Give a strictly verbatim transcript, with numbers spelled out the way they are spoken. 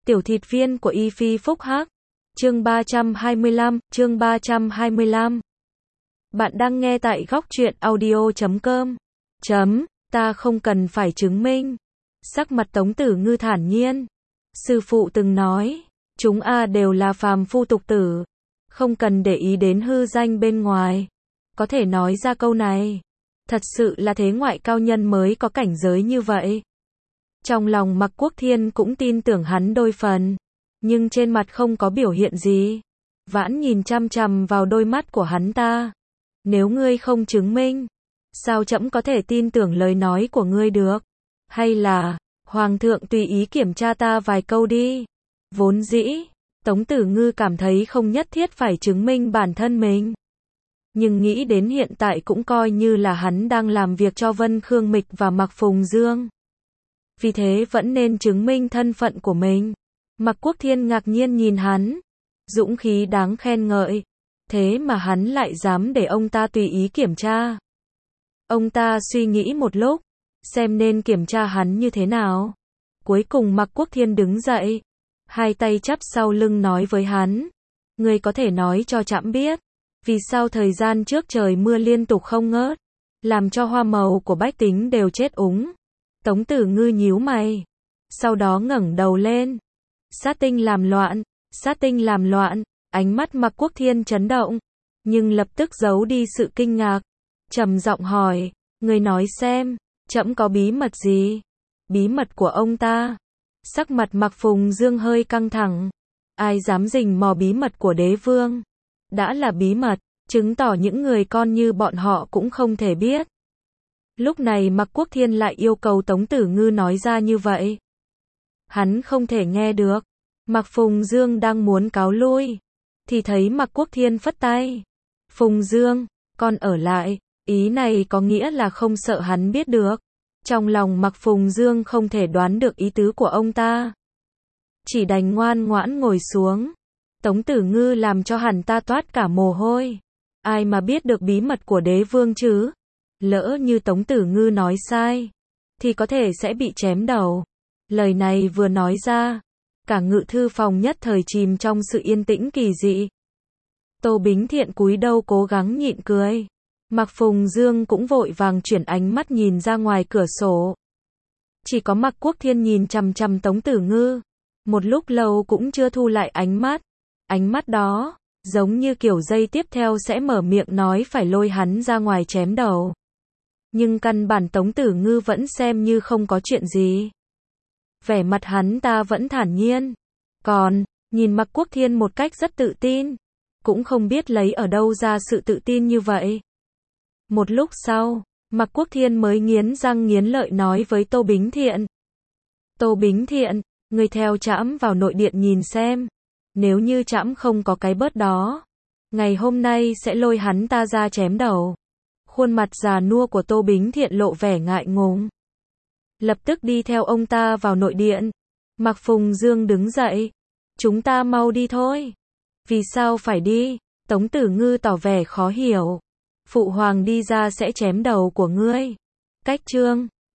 Tiểu thịt viên của Y Phi Phúc Hắc. Chương ba trăm hai mươi lăm, chương ba trăm hai mươi lăm. Bạn đang nghe tại góc truyện audio chấm com. Chấm, ta không cần phải chứng minh. Sắc mặt Tống Tử Ngư thản nhiên. Sư phụ từng nói, chúng a đều là phàm phu tục tử, không cần để ý đến hư danh bên ngoài. Có thể nói ra câu này, thật sự là thế ngoại cao nhân mới có cảnh giới như vậy. Trong lòng Mạc Quốc Thiên cũng tin tưởng hắn đôi phần, nhưng trên mặt không có biểu hiện gì. Vãn nhìn chăm chằm vào đôi mắt của hắn ta. Nếu ngươi không chứng minh, sao trẫm có thể tin tưởng lời nói của ngươi được? Hay là, Hoàng thượng tùy ý kiểm tra ta vài câu đi. Vốn dĩ, Tống Tử Ngư cảm thấy không nhất thiết phải chứng minh bản thân mình. Nhưng nghĩ đến hiện tại cũng coi như là hắn đang làm việc cho Vân Khương Mịch và Mạc Phùng Dương. Vì thế vẫn nên chứng minh thân phận của mình. Mạc Quốc Thiên ngạc nhiên nhìn hắn. Dũng khí đáng khen ngợi. Thế mà hắn lại dám để ông ta tùy ý kiểm tra. Ông ta suy nghĩ một lúc, xem nên kiểm tra hắn như thế nào. Cuối cùng Mạc Quốc Thiên đứng dậy, hai tay chắp sau lưng nói với hắn. Ngươi có thể nói cho trẫm biết, vì sao thời gian trước trời mưa liên tục không ngớt, làm cho hoa màu của bách tính đều chết úng. Tống Tử Ngư nhíu mày, sau đó ngẩng đầu lên. Sát tinh làm loạn, sát tinh làm loạn, ánh mắt Mạc Quốc Thiên chấn động, nhưng lập tức giấu đi sự kinh ngạc, trầm giọng hỏi, ngươi nói xem, trẫm có bí mật gì? Bí mật của ông ta? Sắc mặt Mạc Phùng Dương hơi căng thẳng, ai dám rình mò bí mật của đế vương? Đã là bí mật, chứng tỏ những người con như bọn họ cũng không thể biết. Lúc này Mạc Quốc Thiên lại yêu cầu Tống Tử Ngư nói ra như vậy. Hắn không thể nghe được. Mạc Phùng Dương đang muốn cáo lui, thì thấy Mạc Quốc Thiên phất tay. Phùng Dương, con ở lại. Ý này có nghĩa là không sợ hắn biết được. Trong lòng Mạc Phùng Dương không thể đoán được ý tứ của ông ta, chỉ đành ngoan ngoãn ngồi xuống. Tống Tử Ngư làm cho hắn ta toát cả mồ hôi. Ai mà biết được bí mật của đế vương chứ? Lỡ như Tống Tử Ngư nói sai, thì có thể sẽ bị chém đầu. Lời này vừa nói ra, cả ngự thư phòng nhất thời chìm trong sự yên tĩnh kỳ dị. Tô Bính Thiện cúi đầu cố gắng nhịn cười. Mạc Phùng Dương cũng vội vàng chuyển ánh mắt nhìn ra ngoài cửa sổ. Chỉ có Mạc Quốc Thiên nhìn chằm chằm Tống Tử Ngư, một lúc lâu cũng chưa thu lại ánh mắt. Ánh mắt đó, giống như kiểu giây tiếp theo sẽ mở miệng nói phải lôi hắn ra ngoài chém đầu. Nhưng căn bản Tống Tử Ngư vẫn xem như không có chuyện gì. Vẻ mặt hắn ta vẫn thản nhiên. Còn, nhìn Mạc Quốc Thiên một cách rất tự tin. Cũng không biết lấy ở đâu ra sự tự tin như vậy. Một lúc sau, Mạc Quốc Thiên mới nghiến răng nghiến lợi nói với Tô Bính Thiện. Tô Bính Thiện, ngươi theo trẫm vào nội điện nhìn xem. Nếu như trẫm không có cái bớt đó, ngày hôm nay sẽ lôi hắn ta ra chém đầu. Khuôn mặt già nua của Tô Bính Thiện lộ vẻ ngại ngùng. Lập tức đi theo ông ta vào nội điện. Mạc Phùng Dương đứng dậy. Chúng ta mau đi thôi. Vì sao phải đi? Tống Tử Ngư tỏ vẻ khó hiểu. Phụ hoàng đi ra sẽ chém đầu của ngươi. Cách chương